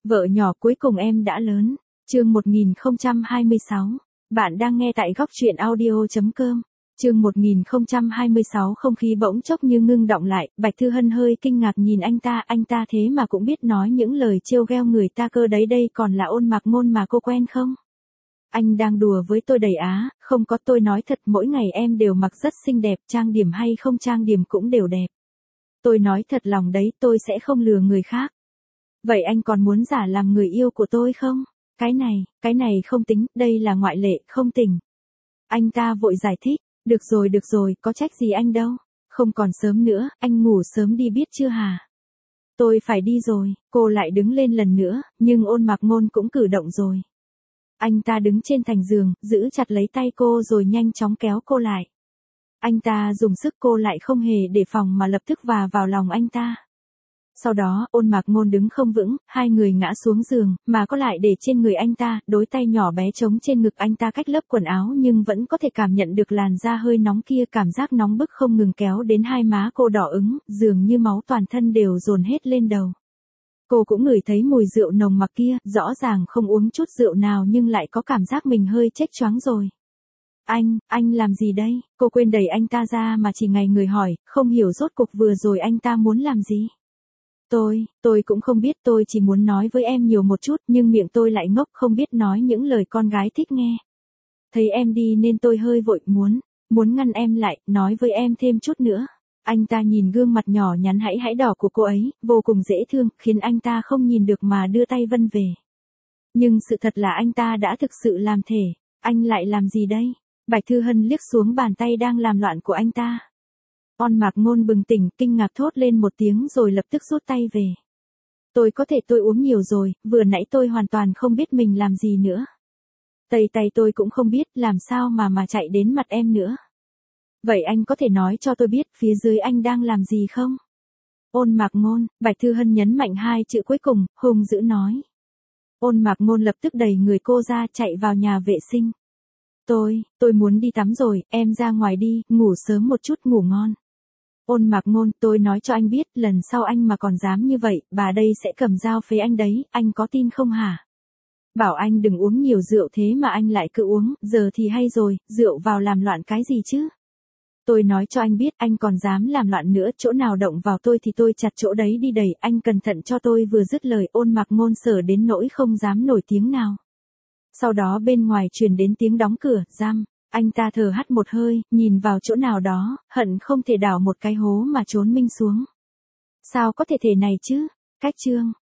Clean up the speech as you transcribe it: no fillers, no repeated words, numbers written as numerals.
Vợ nhỏ cuối cùng em đã lớn. Chương 1026. Bạn đang nghe tại góc truyện audio.com. Chương 1026 không khí bỗng chốc như ngưng đọng lại, Bạch Thư Hân hơi kinh ngạc nhìn anh ta thế mà cũng biết nói những lời trêu gheo người ta cơ đấy, đây còn là Ôn Mạc Ngôn mà cô quen không? Anh đang đùa với tôi đầy á, không có, tôi nói thật, mỗi ngày em đều mặc rất xinh đẹp, trang điểm hay không trang điểm cũng đều đẹp. Tôi nói thật lòng đấy, tôi sẽ không lừa người khác. Vậy anh còn muốn giả làm người yêu của tôi không? Cái này không tính, đây là ngoại lệ, không tình. Anh ta vội giải thích, được rồi, có trách gì anh đâu. Không còn sớm nữa, anh ngủ sớm đi biết chưa hả? Tôi phải đi rồi, cô lại đứng lên lần nữa, nhưng Ôn Mạc Ngôn cũng cử động rồi. Anh ta đứng trên thành giường, giữ chặt lấy tay cô rồi nhanh chóng kéo cô lại. Anh ta dùng sức, cô lại không hề đề phòng mà lập tức vào lòng anh ta. Sau đó, Ôn Mạc Ngôn đứng không vững, hai người ngã xuống giường, mà có lại để trên người anh ta, đôi tay nhỏ bé trống trên ngực anh ta cách lớp quần áo nhưng vẫn có thể cảm nhận được làn da hơi nóng kia, cảm giác nóng bức không ngừng kéo đến hai má cô đỏ ửng, dường như máu toàn thân đều dồn hết lên đầu. Cô cũng ngửi thấy mùi rượu nồng mặc kia, rõ ràng không uống chút rượu nào nhưng lại có cảm giác mình hơi chếch choáng rồi. Anh làm gì đây? Cô quên đẩy anh ta ra mà chỉ ngay người hỏi, không hiểu rốt cuộc vừa rồi anh ta muốn làm gì. Tôi cũng không biết, tôi chỉ muốn nói với em nhiều một chút nhưng miệng tôi lại ngốc không biết nói những lời con gái thích nghe. Thấy em đi nên tôi hơi vội muốn ngăn em lại, nói với em thêm chút nữa. Anh ta nhìn gương mặt nhỏ nhắn hãy đỏ của cô ấy, vô cùng dễ thương, khiến anh ta không nhìn được mà đưa tay vân về. Nhưng sự thật là anh ta đã thực sự làm thể. Anh lại làm gì đây? Bạch Thư Hân liếc xuống bàn tay đang làm loạn của anh ta. Ôn Mạc Ngôn bừng tỉnh, kinh ngạc thốt lên một tiếng rồi lập tức rút tay về. Tôi uống nhiều rồi, vừa nãy tôi hoàn toàn không biết mình làm gì nữa. Tay tôi cũng không biết làm sao mà chạy đến mặt em nữa. Vậy anh có thể nói cho tôi biết phía dưới anh đang làm gì không? Ôn Mạc Ngôn, Bạch Thư Hân nhấn mạnh hai chữ cuối cùng, hung dữ nói. Ôn Mạc Ngôn lập tức đẩy người cô ra chạy vào nhà vệ sinh. Tôi muốn đi tắm rồi, em ra ngoài đi, ngủ sớm một chút, ngủ ngon. Ôn Mạc Ngôn, tôi nói cho anh biết, lần sau anh mà còn dám như vậy, bà đây sẽ cầm dao phế anh đấy, anh có tin không hả? Bảo anh đừng uống nhiều rượu thế mà anh lại cứ uống, giờ thì hay rồi, rượu vào làm loạn cái gì chứ? Tôi nói cho anh biết, anh còn dám làm loạn nữa, chỗ nào động vào tôi thì tôi chặt chỗ đấy đi đẩy, anh cẩn thận cho tôi. Vừa dứt lời, Ôn Mạc Ngôn sợ đến nỗi không dám nổi tiếng nào. Sau đó bên ngoài truyền đến tiếng đóng cửa, răm. Anh ta thở hắt một hơi, nhìn vào chỗ nào đó, hận không thể đào một cái hố mà trốn mình xuống. Sao có thể này chứ? Cách chương.